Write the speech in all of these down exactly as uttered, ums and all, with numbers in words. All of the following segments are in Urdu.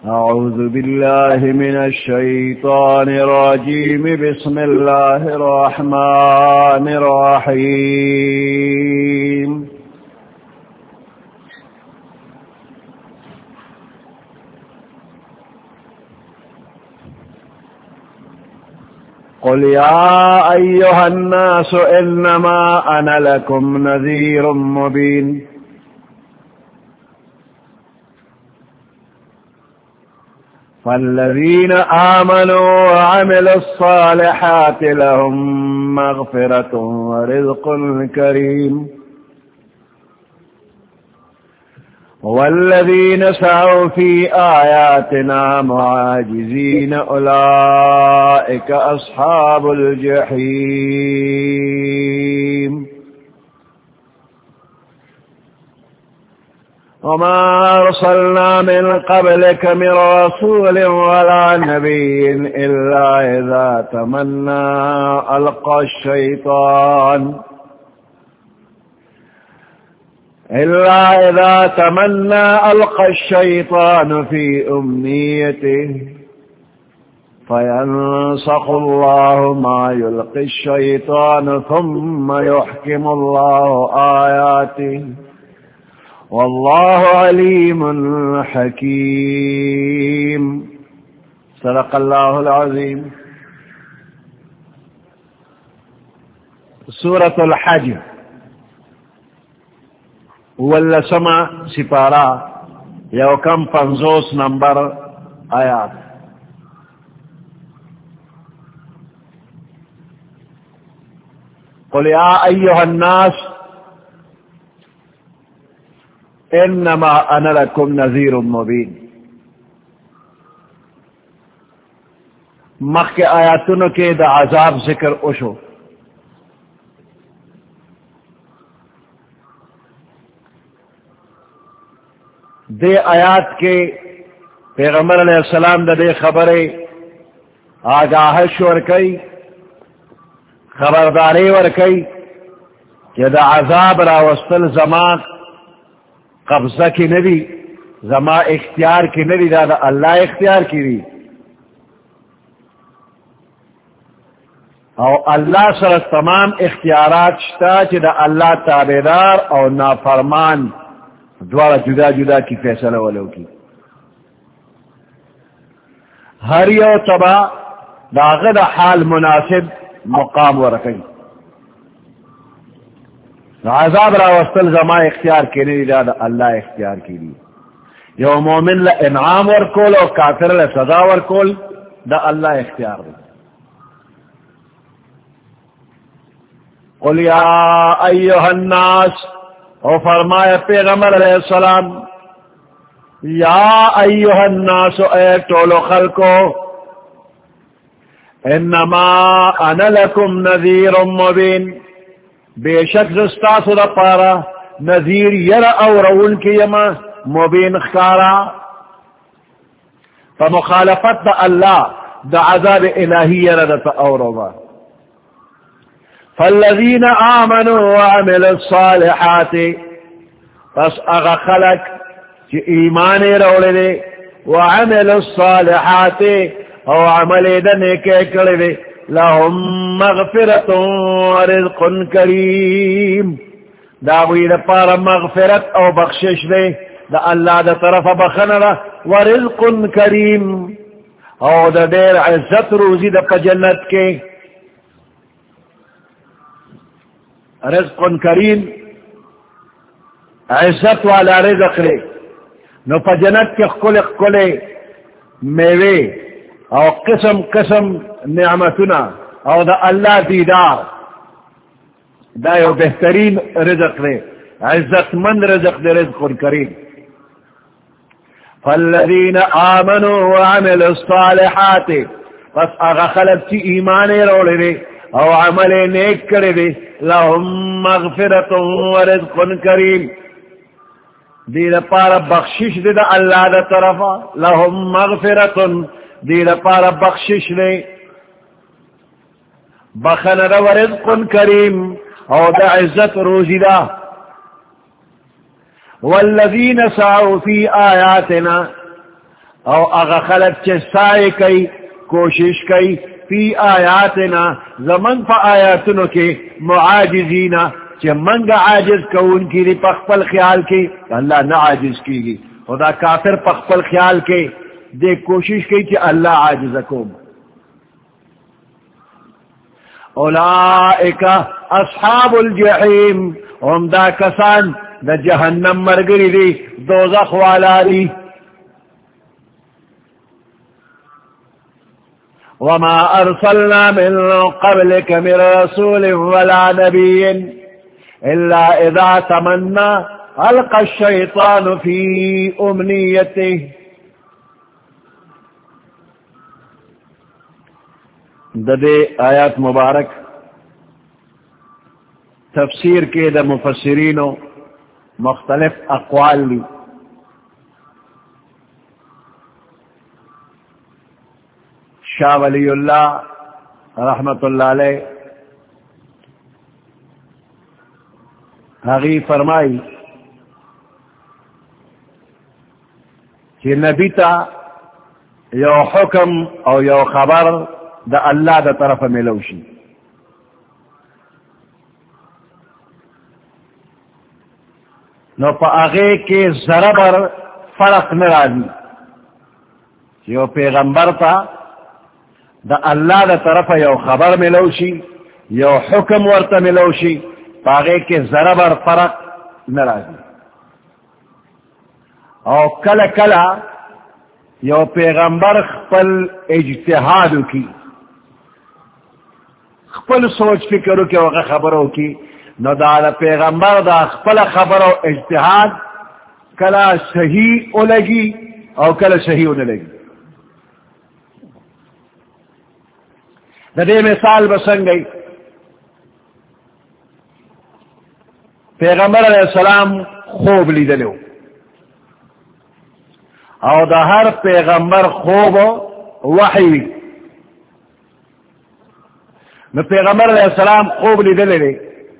أعوذ بالله من الشيطان الرجيم بسم الله الرحمن الرحيم قل يا أيها الناس إنما أنا لكم نذير مبين فالذين آمنوا وعملوا الصالحات لهم مغفرة ورزق كريم والذين سعوا في آياتنا معاجزين أولئك أصحاب الجحيم وما أرسلنا من قبلك من رسول ولا نبي إلا إذا تمنى ألقى الشيطان إلا إذا تمنى ألقى الشيطان في أمنيته فينسخ الله ما يلقي الشيطان ثم يحكم الله آياته والله عليم حكيم صدق الله العظيم. سورة الحج واللسمة سپارہ یوکم پنزوس نمبر آیات. قل يا أيها الناس انما انا لكم نذير مبين. مخ کے آیاتن کے دا عذاب ذکر اوشو. دے آیات کے پیغمبر علیہ السلام دا دے خبریں آگاہش ورکی خبرداری ورکی کہ دا عذاب راوستل زمان قبضہ کی نبی زما اختیار کی نبی دا, دا اللہ اختیار کی دی او اللہ سر تمام اختیارات شتا چی دا اللہ تابعدار او نافرمان دوارا جدا جدا کی فیصلہ ولو کی. ہر یو تبا دا غد حال مناسب مقام ورکی. عذاب را وصل زما اختیار کی نہیں دا, دا اللہ اختیار کی دی. یو مومن لا انعام ورکول او کافر لا سزا ورکول دا اللہ اختیار دی. قل یا ایها الناس او فرمایا پیغمبر علیہ السلام یا ایها الناس اے ٹولو خلقو انما انا لکم نذیر مبین بے شک زستاسو دا پارا نذیر یر او رول کی یما مبین خکارا فمخالفت دا اللہ دا عذاب الہی یر دا تا او روا. فالذین آمنوا وعملوا الصالحات پس اغا خلق چی ایمان رولے دے وعملوا الصالحات او عمل دنے کے کرے دے لهم مغفرت ورزق کریم داوی دا پارا مغفرت او بخشش دے دا اللہ دا طرف بخنرا ورزق کریم او دا دیر عزت روزی دا پا جنت کے. رزق کریم عزت والا رزق لے نو پا جنت کے خکل خکل میوے او قسم قسم نعمتنا او دا اللہ دیدار دا یو بہترین رزق لے عزت مند رزق دے رزق کریم. فالذین آمنوا وعملوا الصالحات پس اغا خلق چی ایمان روڑے دے او عمل نیک کرے دے لهم مغفرت ورزق کریم دی دا پارا بخشش دے دا اللہ دا طرفا لهم مغفرت دی دا پارا بخشش دے بخن دا ورزق کریم او دا عزت روزی دا. والذین سعوا فی آیاتنا او اغا خلق چے سائے کئی کوشش کئی فی آیاتنا زمن پا آیاتنو کے معاجزینا چے منگا عاجز کون کی دی پخپل خیال کی اللہ نہ عاجز کی گی خدا کافر پخپل خیال کے دے کوشش کی چے اللہ عاجز کون اولائکا اصحاب الجحیم ہم دا کسان دا جہنم مرگری دی دوزخ والا دی وما ارسلنا من قبلك من رسول ولا نبي الا اذا تمنى القى الشيطان في امنيته ددے آیات مبارک تفسیر کے دا مفسرینوں مختلف اقوال لی شاہ ولی اللہ رحمت اللہ علیہ حقی فرمائی کہ نبی تا یو حکم او یو خبر دا اللہ دا طرف ملوشی نو پا آغے کے ضربر فرق نرازی یو پیغمبر تا دا اللہ دا طرف یو خبر ملوشی یو حکم ورطا ملوشی پا آغے کے ضربر فرق نرازی او کل کلا یو پیغمبر خپل اجتہادو کی خپل سوچ فکرو کی وقت خبرو کی نو دا دا پیغمبر دا خپل خبرو اجتہاد کلا صحیح اولگی او کلا صحیح اولگی دا دے مثال بسنگئی پیغمبر علیہ السلام خوب لی دلو او دا ہر پیغمبر خوب وحی نو پیغمبر علیہ السلام خوب لی دلے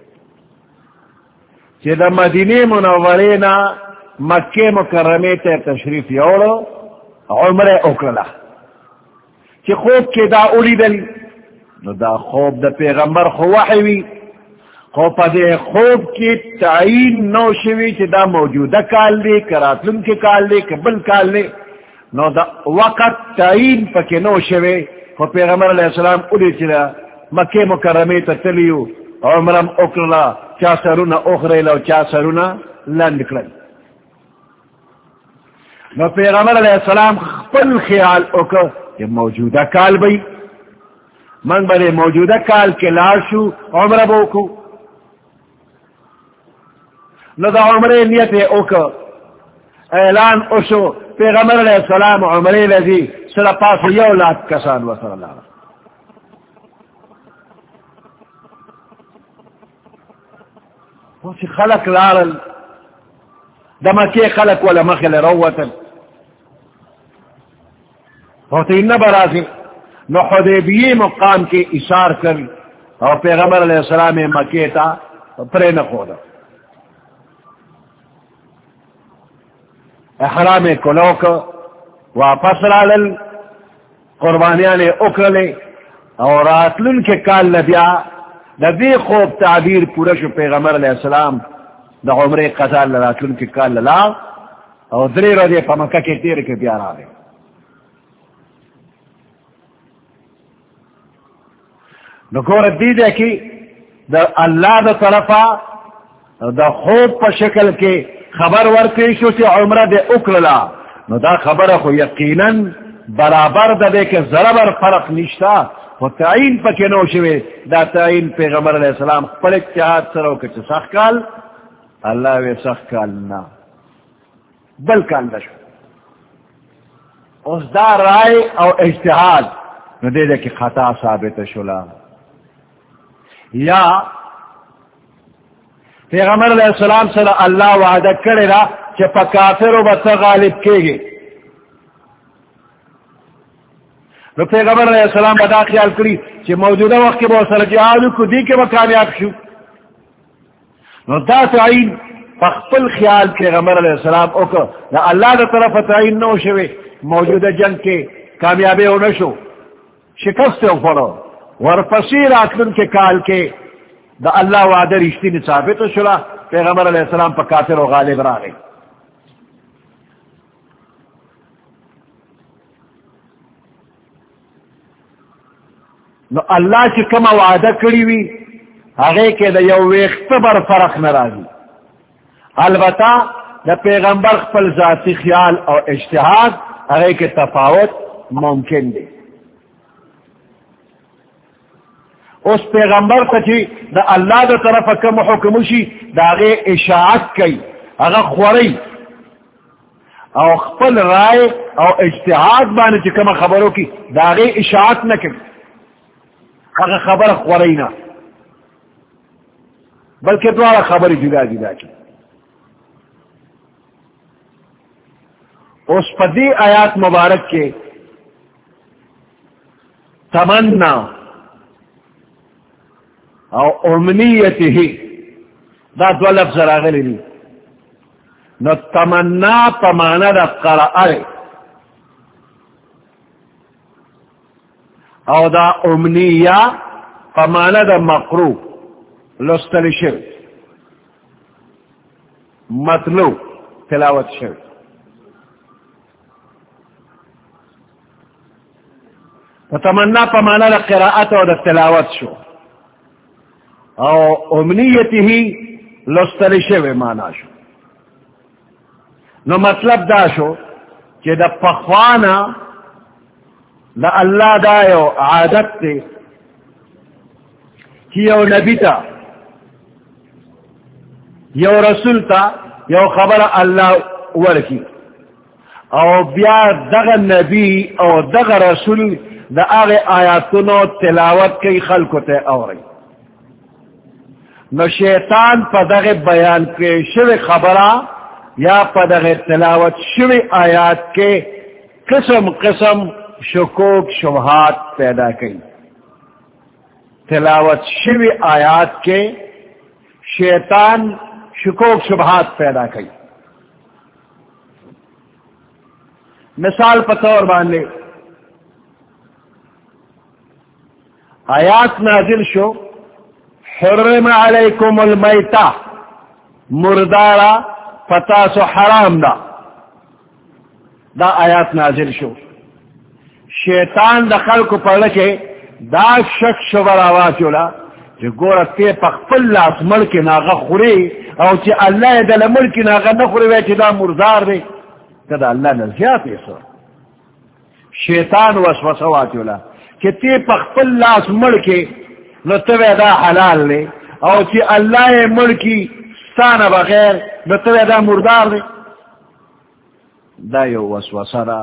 چی دا مدینی منورینا مکہ مکرمی تے تشریف یوڑو عمر اکرلا چی خوب کی دا اولی دل نو دا خوب دا پیغمبر خو وحیوی خوب پا دے خوب کی تعین نو شوی چی دا موجودہ کال دے کراتلن کی کال دے کبل کال دے نو دا وقت تعین پا کی نو شوی خو پیغمبر علیہ السلام اولی چی دا مکہ مکرمی تے تلیو عمرم اکرلا چا سرونا اخریلا و چا سرونا لندکرل نو پیغمبر علیہ السلام خپل خیال اکر یہ موجودہ کال بھئی من برے موجودہ کال کے لاشو عمر بوکو نو دا عمر نیت اکر اعلان اشو پیغمبر علیہ السلام عمر لذی سر پاس یو لاکھ کسان وصل اللہ وفي خلق لارل دمكي خلق ولا مخل روة وفي برازي نو حدیبیه مقام کے اشار کر اور پیغمبر علیہ السلام مکہ تا پرے نہ خودا احرام کلوک واپس رالل قربانیان اکرلے اور راتلن کے کال لبیا دا دی خوب تعبیر پورا شو پیغمبر علیہ السلام دا عمر قضا لراتلن کے کال للا اور دری رو دے پا مکہ کے تیر کے بیار آگے نکور دیدے کی دا اللہ دا طرفا دا خوب پا شکل کے خبر ورکیشو سی عمرہ دے اکرلا نو دا خبر خو یقیناً برابر دا دے کے ضربر فرق نشتا و تعین پا کے نوشوے دا تعین پیغمبر علیہ السلام پر اتحاد سرو کچھ سخ کال اللہ وی سخ کال نا بل کال دشو اس دا رائے او اجتحاد نو دے دے کی خطا ثابت شلا یا پیغمبر علیہ السلام صلی اللہ وعدہ کرے را کہ پا کافر و بتا غالب کے گے نو پیغمبر علیہ السلام بدا خیال کری کہ موجودہ وقت کے بہت سر جہادو کو دی کے وہ کامیاب شو نو دا تعین پخپل خیال پیغمبر علیہ السلام اوکو دا اللہ دا طرف تعین نو شوی موجودہ جنگ کے کامیابی اونشو شکست اپڑو ورپسی راتن کے کال کے دا اللہ وعدہ رشتی نے ثابت شلا پیغمبر علیہ السلام پا کافر و غالب را گئی. نو اللہ چی کم وعدہ کری وی آگے کے دا یو ویخت بر فرق نرازی. البتہ دا پیغمبر خپل ذاتی خیال اور اجتہاد آگے کے تفاوت ممکن دے. اس پیغمبر تچی دا اللہ دا طرف کم حکمشی دا آگے اشاعت کئی اگا خوری او خپل رائے او اجتہاد بانے چی کم خبروں کی دا آگے اشاعت نہ کئی اگا خبر خوری نا بلکہ دوارا خبر جدا جدا کی. اس پدی آیات مبارک کے تمنا او امنیتی ہی دا دو لفظ راغلی دی. نو تمنا پمانا دا قرآن او دا امنیہ پمانا دا مقروع لستل شر مطلوب تلاوت شر. تمنا پمانا دا قراءت او دا تلاوت شو او امنیتی ہی لستل شر مانا شو. نو مطلب دا شو کہ دا پخوانا دا اللہ دا یو عادت تے کہ یو نبی تا یو رسول تا یو خبر اللہ ورکی او بیا دغ نبی او دغ رسول دا آغ آیاتونو تلاوت کی خلقو تے اوری. نو شیطان پا دغ بیان کے شوی خبرہ یا پا دغ تلاوت شوی آیات کے قسم قسم شکوک شبہات پیدا کی. تلاوت شوی آیات کے شیطان شکوک شبہات پیدا کی. مثال پتور باندھے آیات نازل شو حرم علیکم المیتہ مردارا فتاس و حرام دا دا آیات نازل شو. شیطان دا خلق پڑھ کے دا شک شبر آواز چولا جو گورا تے پخپل لاس ملک ناغا خوری او چی اللہ دل ملک ناغا نخوری وی چی دا مردار دے دا اللہ نزیات ایسا. شیطان وسوسہ چولا کہ تے پخپل لاس ملک نتوی دا حلال لے او چی اللہ ملکی ستانا بغیر نتوی دا مردار دے. دا یو وسوسہ دا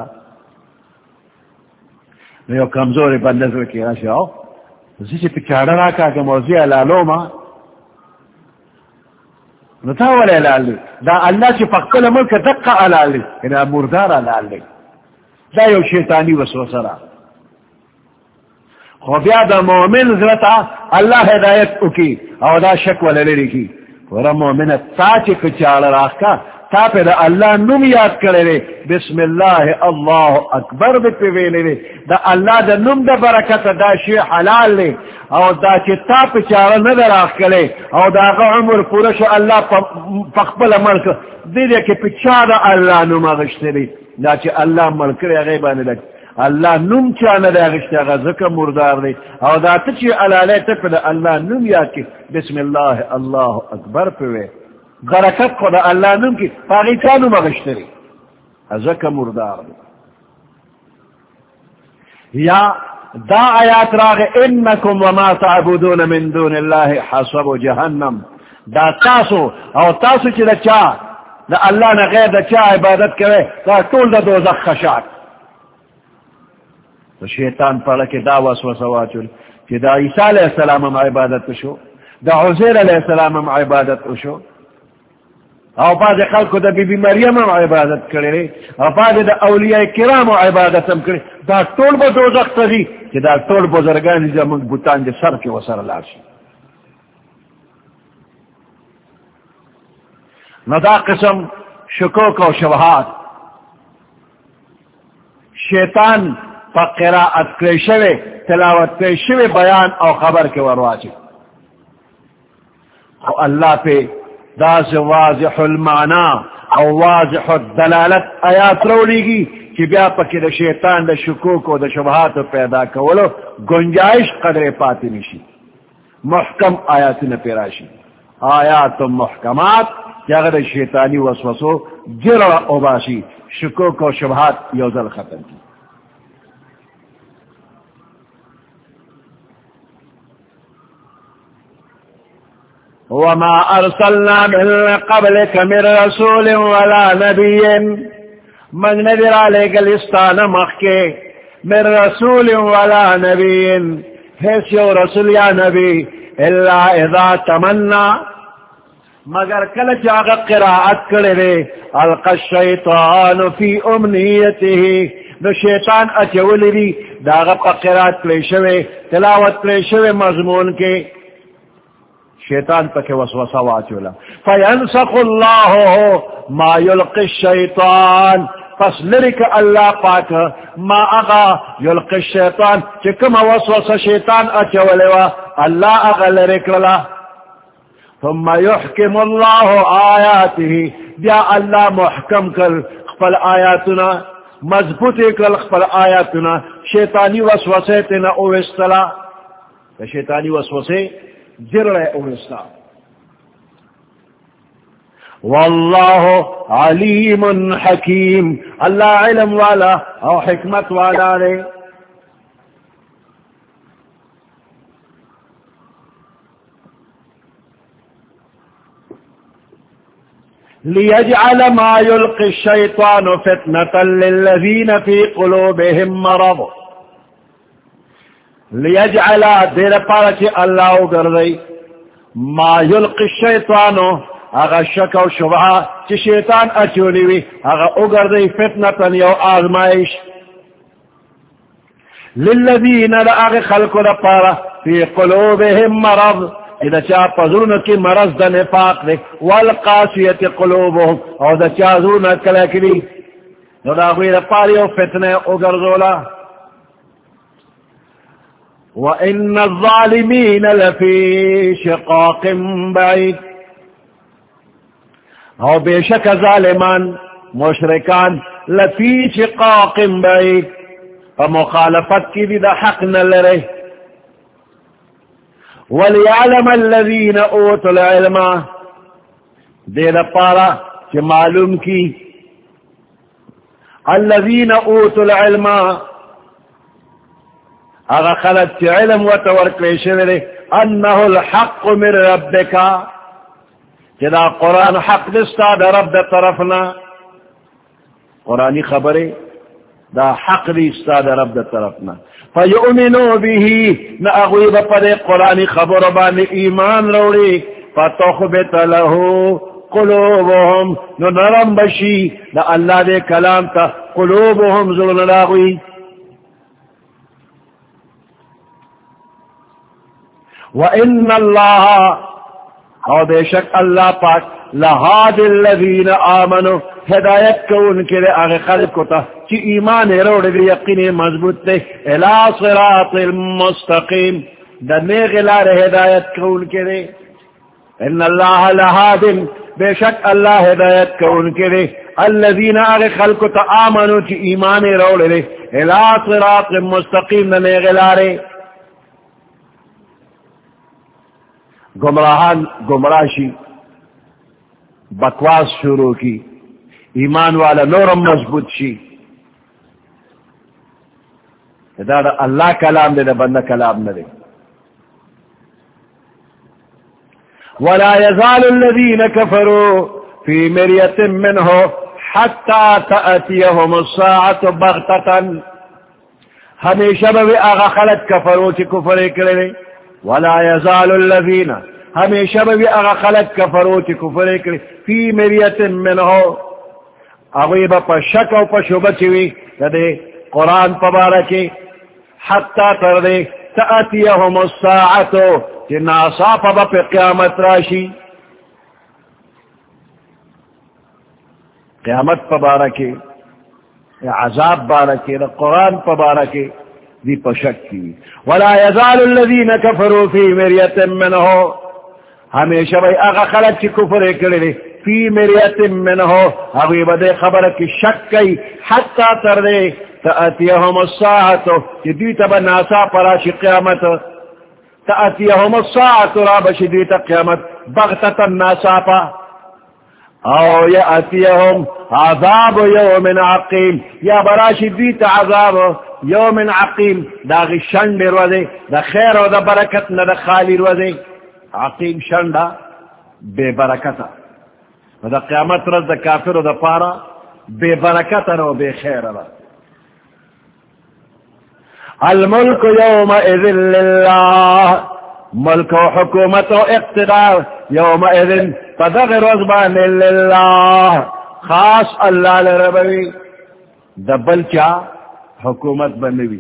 یو کمزوری بندر کی راشی آو زیچی پچاڑا راکا کہ موضوع علالو ما نتا والا علال لی دا اللہ چی پقل ملک دقا علال لی یعنی مردار علال لی. دا یو شیطانی وسوسہ را خوبیا دا مومن ذرتا اللہ ہدایت اکی او دا شک والا لی کی ورہ مومن تا چی پچاڑا راکا تا پہ دا اللہ نم یاد کرے لے بسم اللہ اللہ اکبر بے پیوے لے دا اللہ دا نم دا برکت دا شی حلال لے او دا چی تا پہ چارہ ندر آخ کرے او دا غا عمر پورشو اللہ پخبل ملک دے دے کہ پچا دا اللہ نم آغشتے لے دا چی اللہ ملک رے غیبانے لگ اللہ نم چانا دا آغشتے آغا ذکر مردار لے او دا تچی علالے تپ دا اللہ نم یاد کی بسم اللہ اللہ اکبر پیوے برکت خدا اللہ نم کی پاگیتانو مغشتری ازکا مردار دی. یا دا آیات راغ انکم وما تعبدون من دون اللہ حسب جہنم دا تاسو او تاسو چی دا چا دا اللہ نا غیر دا چا عبادت کرے دا طول دا دوزخ خشاک. تو شیطان پڑھا کہ دا وسوسہ چل کہ دا عیسیٰ علیہ السلام ہم عبادت شو دا عزیر علیہ السلام ہم عبادت شو او بعد خلقو دا بی بی مریم ہم عبادت کرے او بعد دا اولیاء کرام عبادت ہم کرے دا طول با دوزخ تغی کہ دا طول بزرگانی دا منگ بوتان دا سر کے وسر لارشی. ندا قسم شکوک و شبہات شیطان پا قراءت کریشوے تلاوت کریشوے بیان او خبر کے ورواچے او اللہ پہ داز واضح المعنی او واضح الدلالت آیات رولی گی کہ بیا پکی دا شیطان دا شکوک و دا شبہات پیدا کولو گنجائش قدر پاتی نشی محکم آیات نپیراشی آیات محکمات جاگر شیطانی وسوسو جرع اوباشی شکوک و شبہات یوزل ختم کی وما ارسلنا من قبلك من رسول ولا نبي من نذر عليك الاستان مخي من رسول ولا نبي حيث يو رسول يا نبي الا اذا تمنى مگر کل جاغ قراءت کرے القى الشیطان فی امنیته دو شیطان اچولی دی داغ پا قراءت کلیشوے تلاوت کلیشوے مضمون کے شیطان پہ وسوسہ واچولا فینسخ اللہ ما یلقی الشیطان پس لرک اللہ پاک ما اغا یلقی الشیطان چکم وسوسہ شیطان اچولے وا اللہ اغا لرک للا ثم يحكم الله آياته بیا اللہ محکم کر خپل آیاتنا مضبوط کر خپل آیاتنا شیطانی وسوسے تنا اوستلا شیطانی وسوسے جرع اوستا واللہ علیم حکیم اللہ علم والا او حکمت والا رے ليجعل ما يلقي الشيطان فتنة للذين في قلوبهم مرض ليجعل دیر پارچ اللہ اگردی ما يلقي الشيطان اغا شک و شبہ چی شیطان اچولیوی اغا اگردی فتنة یو آزمائش للذین لأغ خلق لپارا في قلوبهم مرض اذا چا پزرون کی مرض دا نفاق دے والقاسیت قلوبهم او دا چا زرون کلکلی نو دا غیر پاری و فتنے اگرزولا وَإِنَّ الظَّالِمِينَ لَفِي شِقَاقٍ بَعِيدٍ او بے شک ظالمان مشرکان لفی شقاق بعید فمخالفت کی بھی دا حق نلرے وَلِيَعْلَمَ الَّذِينَ أُوتُوا الْعِلْمَ دے دا پارا کہ معلوم کی الَّذِينَ أُوتُوا الْعِلْمَ اگا خلق چی علم و تورکلیشن دے انہو الحق من ربکا کہ دا قرآن حق دستا دا رب دا طرفنا قرآنی خبرے دا حق دستا دا رب دا طرفنا فَيُؤْمِنُوا بِهِ نَأَغْوِبَ پَدِ قرآنِ خبر بان ایمان روڑی فَتُخْبِتَ لَهُ قُلُوبُهُمْ نو نرم بشی دا اللہ دے کلام تا قلوبهم ظلن لاغوی وَإِنَّ اللَّهَ او بے شک اللہ پاک لَهَادِ الَّذِينَ آمَنُوا ہدایت کو ان کے لئے آگے خلق کو تا چی ایمان روڑ دی یقین مضبوط دے الى صراط المستقیم دنے غلار ہدایت کو ان کے لئے ان اللہ لہادن بے شک اللہ ہدایت کو ان کے لئے الذین آگے خلق کو تا آمنوا چی ایمان روڑ دی الى صراط المستقیم دنے غلارے گمراہان گمراشی بکواس شروع کی ایمان والا نورم مضبوط شی دا دا اللہ کلام دے دا بندہ کلام نہ دے ولا يزال الذين كفروا في مرية منه حتى تأتيهم الساعة بغتة ہمیشہ بھی آغا خلق کفرو چی کفر کرے ولا يزال الذين ہمیشہ بھی آغا خلق کفرو چی کفر کرے فی مرية منه اغیب پا شک و پا شبہ چوی دے قرآن پبارکی حتی تردے تأتیہم الساعتو کہ ناصاف با پی قیامت راشی قیامت پبارکے عذاب بارکے دا قرآن پبارکے دی پشک کی. ولا يزال الذين كفروا في مرية منه ہمیشہ بھئی اگا خلق چی کفر کرے فی مریت منہو اگوی بدے خبر کی شک کئی حتی تردے تأتیہم الساعتو چی دیتا بناسا پراشی قیامت تأتیہم الساعتو رابشی دیتا قیامت بغتتا ناسا پا او یأتیہم عذاب یوم عقیم یا براشی دیتا عذاب یوم عقیم داغی شنڈ روزے دا خیر و دا برکت نا دا خالی روزے عقیم شنڈا بے برکتا دا قیامت رز دا کافر دا پارا بے برکتا رو بے خیر را. الملک یومئذ للہ ملک و حکومت و اقتدار یومئذ پدغ رزبان للہ خاص اللہ لربوی دا بلچا حکومت بنوی.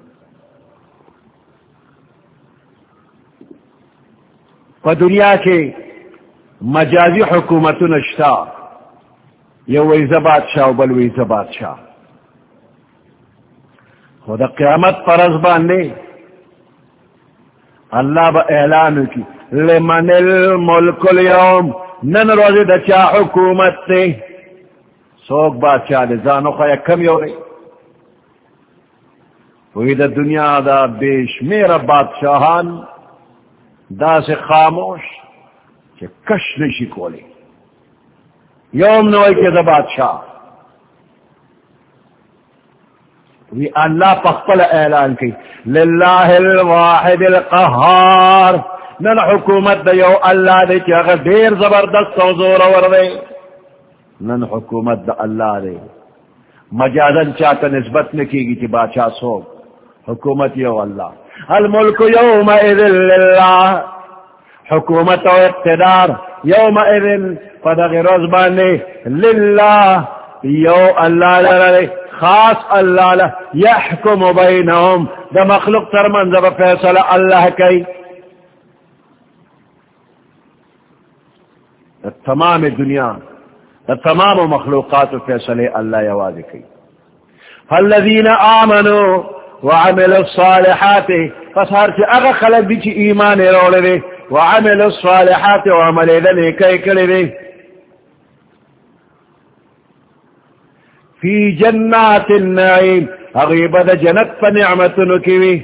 پا دنیا کے مجازی حکومت نشتا یہ ویز بادشاہ بل ویز بادشاہ خدا قیامت پر ازبان نے اللہ با اعلان کی لمن الملک اليوم نن روزی دا چا حکومت تے سوک بادشاہ دے زانو خواہ کم یو رہی وہی دا دنیا دا بیش میرا بادشاہان دا سے خاموش کہ کش نشی کولے یوم نوئی کے دا بادشاہ وی اللہ پخپل اعلان کی للہ الواحد القہار نن حکومت دا یو اللہ دے کہ اگر دیر زبردست و زور وردے نن حکومت دا اللہ دے مجازن چاہتا نسبت نکی گی کہ بادشاہ سو حکومت یو اللہ الملک یومئذ للہ حکومت و اقتدار یومئذ فدغ رزبان للہ یو اللہ لرے خاص اللہ لہ یحکم بینہم دا مخلوق ترمنز بفیصلہ اللہ کی تمام دنیا تمام مخلوقات فیصلے اللہ یواز کی. فالذین آمنوا وعملوا الصالحات فصار چی اغا خلق دی چی ایمان روڑے دے وعملوا الصالحات وعمل دنے کئی کلے دے فی جنات النعیم اغیب دا جنت پا نعمتنو کیوی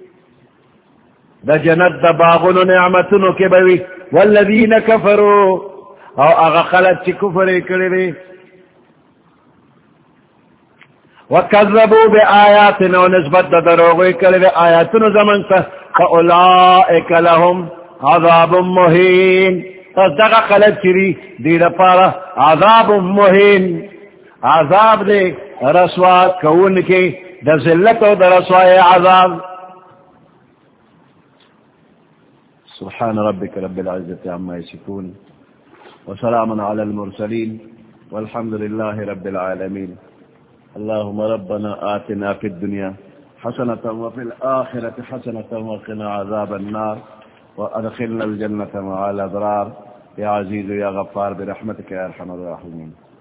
دا جنت دا باغنو نعمتنو کیوی والذین کفروا او اغا خلق چی کفر کلے دے وَكَذَّبُوا بِآيَاتِنَا وَنِسْبَتَ دَرُوغِ كَلِذِ آيَاتِنَا زَمَنْتَ فَأُولَئِكَ لَهُمْ عَذَابٌ مُهِينٌ فَاسْدَقَ خَلَقْ چِرِي دِينَ پارا عذاب مہین عذاب دے رسوا کون کے دا ذلت و دا رسوائے عذاب. سبحان ربك رب العزة عما يصفون وسلام على المرسلين والحمد لله رب العالمين. اللهم ربنا آتنا في الدنيا حسنة وفي الآخرة حسنة وقنا عذاب النار وأدخلنا الجنة مع الأبرار يا عزيز يا غفار برحمتك يا أرحم الراحمين.